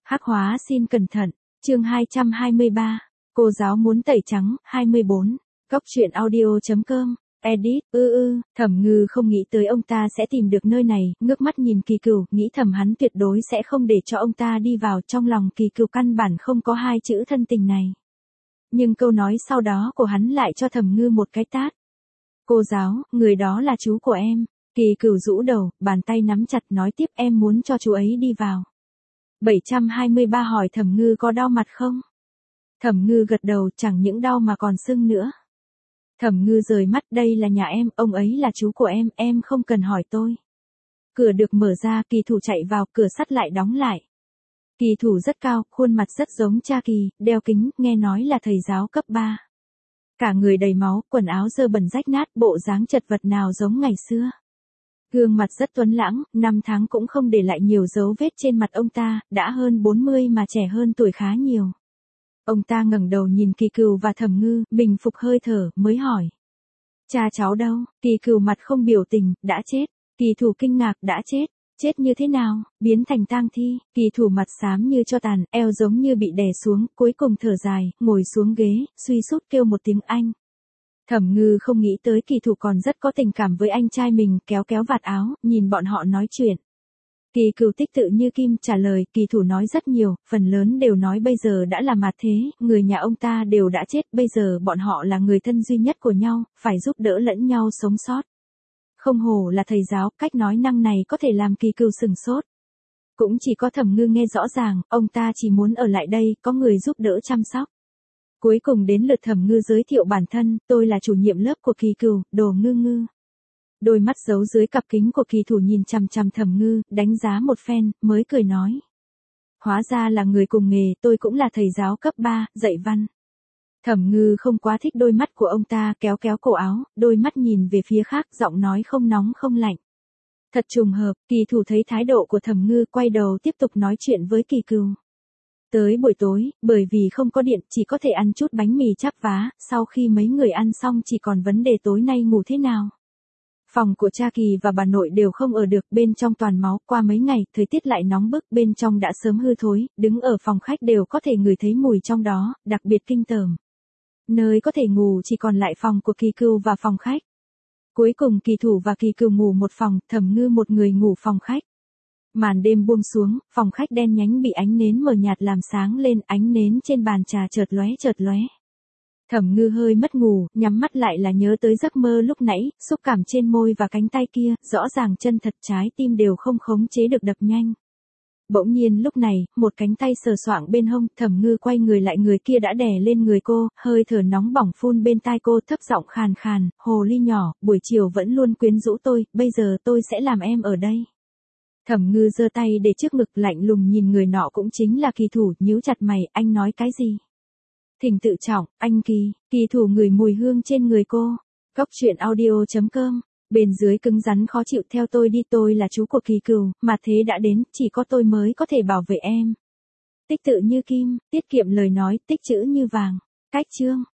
Hắc hóa xin cẩn thận, chương 223, cô giáo muốn tẩy trắng, 24, Cóc truyện audio.com, edit, Thẩm Ngư không nghĩ tới ông ta sẽ tìm được nơi này, ngước mắt nhìn Kỳ Cửu, nghĩ thầm hắn tuyệt đối sẽ không để cho ông ta đi vào, trong lòng Kỳ Cửu căn bản không có hai chữ thân tình này. Nhưng câu nói sau đó của hắn lại cho Thẩm Ngư một cái tát. Cô giáo, người đó là chú của em. Kỳ Cửu rũ đầu, bàn tay nắm chặt nói tiếp em muốn cho chú ấy đi vào. 723 hỏi Thẩm Ngư có đau mặt không? Thẩm Ngư gật đầu, chẳng những đau mà còn sưng nữa. Thẩm Ngư rời mắt, đây là nhà em, ông ấy là chú của em không cần hỏi tôi. Cửa được mở ra, Kỳ Thủ chạy vào, cửa sắt lại đóng lại. Kỳ Thủ rất cao, khuôn mặt rất giống cha Kỳ, đeo kính, nghe nói là thầy giáo cấp 3. Cả người đầy máu, quần áo dơ bẩn rách nát, bộ dáng chật vật nào giống ngày xưa. Gương mặt rất tuấn lãng, 5 tháng cũng không để lại nhiều dấu vết trên mặt ông ta, đã hơn 40 mà trẻ hơn tuổi khá nhiều. Ông ta ngẩng đầu nhìn Kỳ Cửu và Thẩm Ngư, bình phục hơi thở, mới hỏi. Cha cháu đâu? Kỳ Cửu mặt không biểu tình, đã chết. Kỳ Thủ kinh ngạc, đã chết. Chết như thế nào? Biến thành tang thi. Kỳ Thủ mặt xám như cho tàn, eo giống như bị đè xuống, cuối cùng thở dài, ngồi xuống ghế, suy sút kêu một tiếng anh. Thẩm Ngư không nghĩ tới Kỳ Thủ còn rất có tình cảm với anh trai mình, kéo kéo vạt áo, nhìn bọn họ nói chuyện. Kỳ Cửu tích tự như kim trả lời, Kỳ Thủ nói rất nhiều, phần lớn đều nói bây giờ đã là mạt thế, người nhà ông ta đều đã chết, bây giờ bọn họ là người thân duy nhất của nhau, phải giúp đỡ lẫn nhau sống sót. Không hổ là thầy giáo, cách nói năng này có thể làm Kỳ Cửu sừng sốt. Cũng chỉ có Thẩm Ngư nghe rõ ràng, ông ta chỉ muốn ở lại đây, có người giúp đỡ chăm sóc. Cuối cùng đến lượt Thẩm Ngư giới thiệu bản thân, tôi là chủ nhiệm lớp của Kỳ Cửu, Đồ Ngư Ngư. Đôi mắt giấu dưới cặp kính của Kỳ Thủ nhìn chằm chằm Thẩm Ngư, đánh giá một phen, mới cười nói. Hóa ra là người cùng nghề, tôi cũng là thầy giáo cấp 3, dạy văn. Thẩm Ngư không quá thích đôi mắt của ông ta, kéo kéo cổ áo, đôi mắt nhìn về phía khác, giọng nói không nóng không lạnh. Thật trùng hợp, Kỳ Thủ thấy thái độ của Thẩm Ngư, quay đầu tiếp tục nói chuyện với Kỳ Cửu. Tới buổi tối, bởi vì không có điện, chỉ có thể ăn chút bánh mì chắp vá, sau khi mấy người ăn xong chỉ còn vấn đề tối nay ngủ thế nào. Phòng của cha Kỳ và bà nội đều không ở được, bên trong toàn máu, qua mấy ngày, thời tiết lại nóng bức, bên trong đã sớm hư thối, đứng ở phòng khách đều có thể ngửi thấy mùi trong đó, đặc biệt kinh tởm. Nơi có thể ngủ chỉ còn lại phòng của Kỳ Cửu và phòng khách. Cuối cùng Kỳ Thủ và Kỳ Cửu ngủ một phòng, Thẩm Ngư một người ngủ phòng khách. Màn đêm buông xuống, phòng khách đen nhánh bị ánh nến mờ nhạt làm sáng lên, ánh nến trên bàn trà chợt lóe. Thẩm Ngư hơi mất ngủ, nhắm mắt lại là nhớ tới giấc mơ lúc nãy, xúc cảm trên môi và cánh tay kia, rõ ràng chân thật trái tim đều không khống chế được đập nhanh. Bỗng nhiên lúc này, một cánh tay sờ soạng bên hông, Thẩm Ngư quay người lại, người kia đã đè lên người cô, hơi thở nóng bỏng phun bên tai cô, thấp giọng khàn khàn, hồ ly nhỏ, buổi chiều vẫn luôn quyến rũ tôi, bây giờ tôi sẽ làm em ở đây. Thẩm Ngư giơ tay để trước ngực, lạnh lùng nhìn người nọ cũng chính là Kỳ Thủ, nhíu chặt mày, anh nói cái gì? Thỉnh tự trọng, anh Kỳ. Kỳ Thủ ngửi mùi hương trên người cô. Cóc truyện audio.com, bên dưới cứng rắn khó chịu, theo tôi đi, tôi là chú của Kỳ Cửu, mà thế đã đến, chỉ có tôi mới có thể bảo vệ em. Tích tự như kim, tiết kiệm lời nói, tích chữ như vàng. Cách chương.